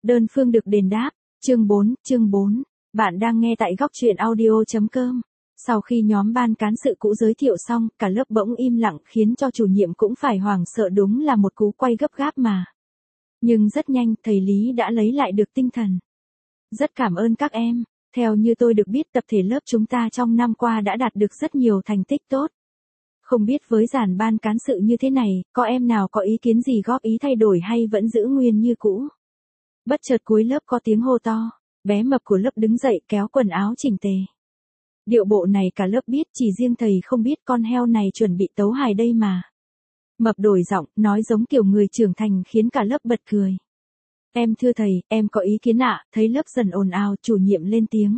Đơn phương được đền đáp. Chương 4. Bạn đang nghe tại góc truyện audio.com. Sau khi nhóm ban cán sự cũ giới thiệu xong, cả lớp bỗng im lặng khiến cho chủ nhiệm cũng phải hoảng sợ, đúng là một cú quay gấp gáp mà. Nhưng rất nhanh, thầy Lý đã lấy lại được tinh thần. Rất cảm ơn các em. Theo như tôi được biết, tập thể lớp chúng ta trong năm qua đã đạt được rất nhiều thành tích tốt. Không biết với dàn ban cán sự như thế này, có em nào có ý kiến gì góp ý thay đổi hay vẫn giữ nguyên như cũ? Bất chợt cuối lớp có tiếng hô to, bé mập của lớp đứng dậy kéo quần áo chỉnh tề. Điệu bộ này cả lớp biết, chỉ riêng thầy không biết con heo này chuẩn bị tấu hài đây mà. Mập đổi giọng, nói giống kiểu người trưởng thành khiến cả lớp bật cười. Thưa thầy, em có ý kiến ạ. Thấy lớp dần ồn ào, chủ nhiệm lên tiếng.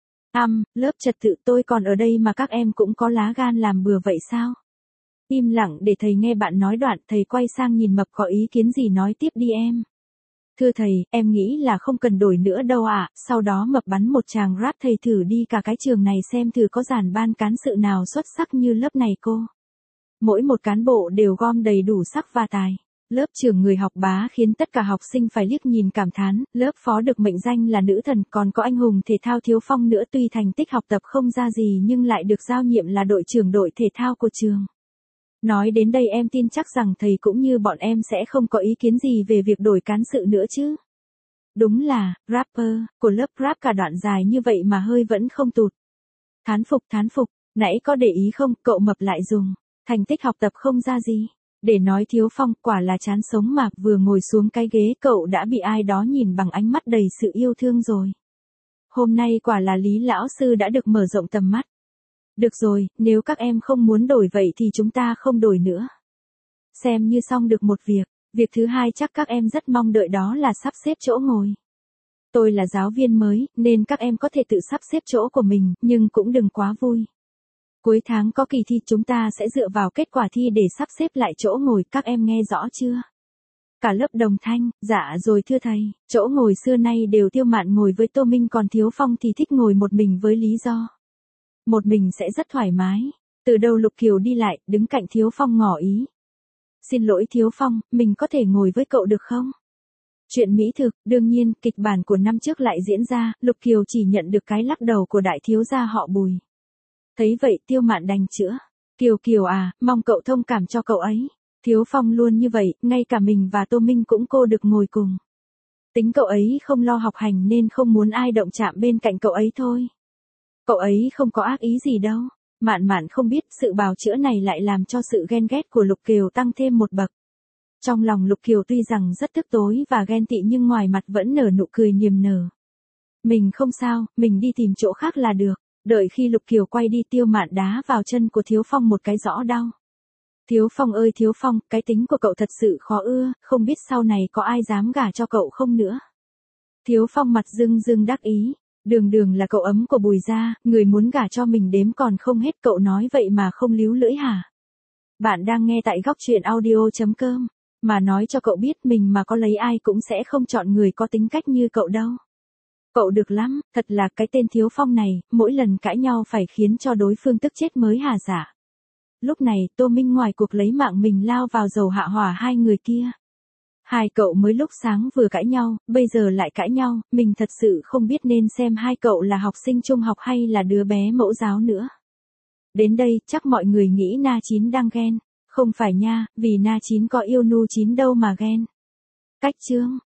Lớp trật tự tôi còn ở đây mà các em cũng có lá gan làm bừa vậy sao? Im lặng để thầy nghe bạn nói đoạn, thầy quay sang nhìn Mập, có ý kiến gì nói tiếp đi em. Thưa thầy, em nghĩ là không cần đổi nữa đâu ạ. Sau đó Mập bắn một tràng rap, thầy thử đi cả cái trường này xem thử có dàn ban cán sự nào xuất sắc như lớp này cô. Mỗi một cán bộ đều gom đầy đủ sắc và tài. Lớp trưởng người học bá khiến tất cả học sinh phải liếc nhìn cảm thán, lớp phó được mệnh danh là nữ thần, còn có anh hùng thể thao Thiếu Phong nữa, tuy thành tích học tập không ra gì nhưng lại được giao nhiệm là đội trưởng đội thể thao của trường. Nói đến đây em tin chắc rằng thầy cũng như bọn em sẽ không có ý kiến gì về việc đổi cán sự nữa chứ. Đúng là, rapper, của lớp rap cả đoạn dài như vậy mà hơi vẫn không tụt. Thán phục, nãy có để ý không, cậu Mập lại dùng, thành tích học tập không ra gì. Để nói Thiếu Phong, quả là chán sống mà, vừa ngồi xuống cái ghế cậu đã bị ai đó nhìn bằng ánh mắt đầy sự yêu thương rồi. Hôm nay quả là Lý lão sư đã được mở rộng tầm mắt. Được rồi, nếu các em không muốn đổi vậy thì chúng ta không đổi nữa. Xem như xong được một việc. Việc thứ hai chắc các em rất mong đợi, đó là sắp xếp chỗ ngồi. Tôi là giáo viên mới, nên các em có thể tự sắp xếp chỗ của mình, nhưng cũng đừng quá vui. Cuối tháng có kỳ thi, chúng ta sẽ dựa vào kết quả thi để sắp xếp lại chỗ ngồi, các em nghe rõ chưa? Cả lớp đồng thanh, dạ rồi thưa thầy. Chỗ ngồi xưa nay đều Tiêu Mạn ngồi với Tô Minh, còn Thiếu Phong thì thích ngồi một mình với lý do. Một mình sẽ rất thoải mái. Từ đầu Lục Kiều đi lại, đứng cạnh Thiếu Phong ngỏ ý. Xin lỗi Thiếu Phong, mình có thể ngồi với cậu được không? Chuyện mỹ thực, đương nhiên, kịch bản của năm trước lại diễn ra, Lục Kiều chỉ nhận được cái lắc đầu của đại thiếu gia họ Bùi. Thấy vậy Tiêu Mạn đành chữa. Kiều à, mong cậu thông cảm cho cậu ấy. Thiếu Phong luôn như vậy, ngay cả mình và Tô Minh cũng cô được ngồi cùng. Tính cậu ấy không lo học hành nên không muốn ai động chạm bên cạnh cậu ấy thôi. Cậu ấy không có ác ý gì đâu. Mạn không biết sự bào chữa này lại làm cho sự ghen ghét của Lục Kiều tăng thêm một bậc. Trong lòng Lục Kiều tuy rằng rất tức tối và ghen tị nhưng ngoài mặt vẫn nở nụ cười niềm nở. Mình không sao, mình đi tìm chỗ khác là được. Đợi khi Lục Kiều quay đi, Tiêu Mạn đá vào chân của Thiếu Phong một cái rõ đau. Thiếu Phong ơi Thiếu Phong, cái tính của cậu thật sự khó ưa, không biết sau này có ai dám gả cho cậu không nữa. Thiếu Phong mặt rưng đắc ý. Đường là cậu ấm của Bùi gia, người muốn gả cho mình đếm còn không hết, cậu nói vậy mà không líu lưỡi hả? Bạn đang nghe tại góc truyện audio.com. Mà nói cho cậu biết, mình mà có lấy ai cũng sẽ không chọn người có tính cách như cậu đâu. Cậu được lắm, thật là cái tên Thiếu Phong này, mỗi lần cãi nhau phải khiến cho đối phương tức chết mới hả dạ. Lúc này, Tô Minh ngoài cuộc lấy mạng mình lao vào dầu hạ hỏa hai người kia. Hai cậu mới lúc sáng vừa cãi nhau, bây giờ lại cãi nhau, mình thật sự không biết nên xem hai cậu là học sinh trung học hay là đứa bé mẫu giáo nữa. Đến đây, chắc mọi người nghĩ Na Chín đang ghen. Không phải nha, vì Na Chín có yêu Nu Chín đâu mà ghen. Cách chương.